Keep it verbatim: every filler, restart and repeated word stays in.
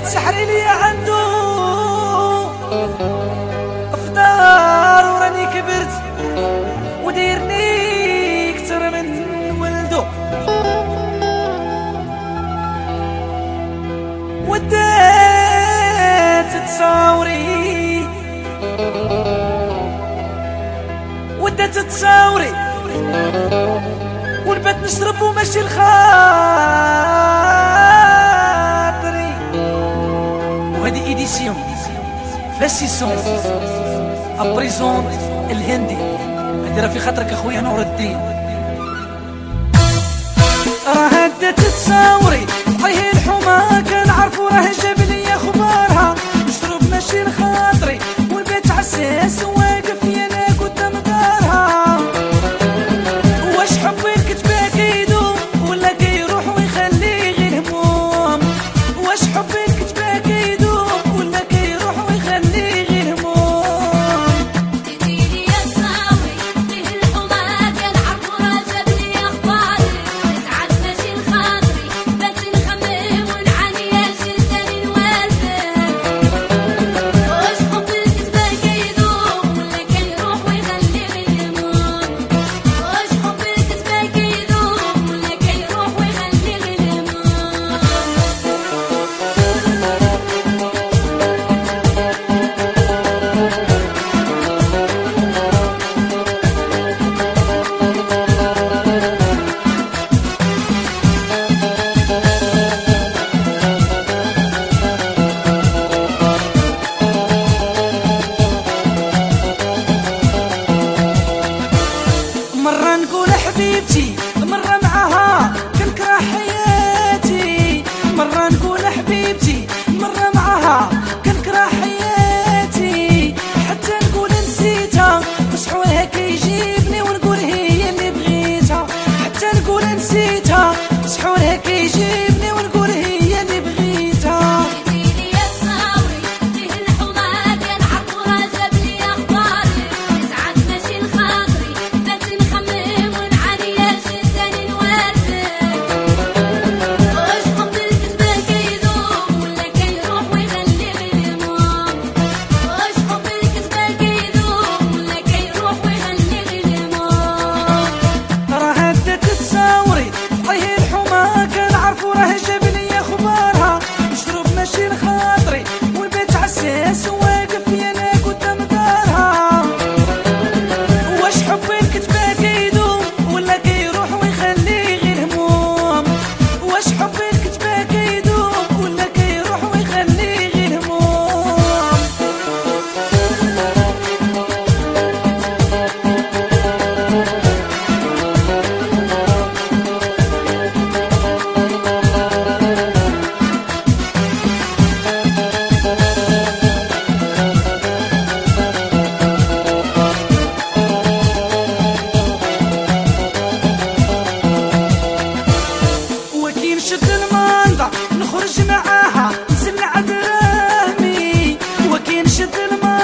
تسحري لي عنده في دار وراني كبرت وديرني كتر من ولدو ودات تصاوري ودات تصاوري ونبات نشرب وماشي الخاطري. وهذه ايديسيون فاسيسون ابريزونت الهندي. هذه راه في خاطرك اخويا نور الدين. راه هدات تصاوري عيه الحما كنعرفو راه جاب ليا خبارها. نشرب ماشي لخاطري والبيت عساس واقف يانا قدام دارها. واش حبي الكتبه كيدوم ولا كيروح ويخلي غير هموم؟ واش حبي الكتبه كيدوم ولا كيروح ويخلي غير هموم؟ تجيلي يا تصاوري فيه الحما كنعرفو راه جاب ليا خباري. نسعد ماشي لخاطري بات نخمم ونعاني يا شلتاني نوالفك. واش حبي الكتبه كيدوم ولا كيروح ويخلي غير هموم؟ واش حبي الكتبه كيدوم ولا كيروح ويخلي غير هموم؟ مرة نقول حبيبتي مرة معاها كنكره حياتي. مرة نقول حبيبتي مرة معاها كنكره حياتي. حتى نقول نسيتها مسحولها كيجيبني ونقول هي اللي بغيتها. حتى نقول نسيتها مسحولها كيجيبني ونقول هي اللي بغيتها. تجيلي يا تصاوري فيه الحما كنعرفو راه جاب ليا خباري. نسعد ماشي لخاطري بات نخمم ونعاني يا شلتاني نوالفك. واش حبي الكتبه كيدوم ولا كيروح ويخلي غير هموم؟ واش حبي الكتبه كيدوم ولا كيروح ويخلي غير هموم؟ راه هدات تصاوري عيه الحما كنعرفو راه جاب ليا خبارها. نشرب ماشي لخاطري والبيت عساس واقف يانا قدام دارها. واش حبي الكتبه كيدوم ولا كيروح ويخلي غير هموم؟ واش حبي الكتبه كيدوم ولا كيروح ويخلي غير هموم؟ وكي نشد المانضة نخرج معاها نسلع دراهمي. وكي نشد المانضة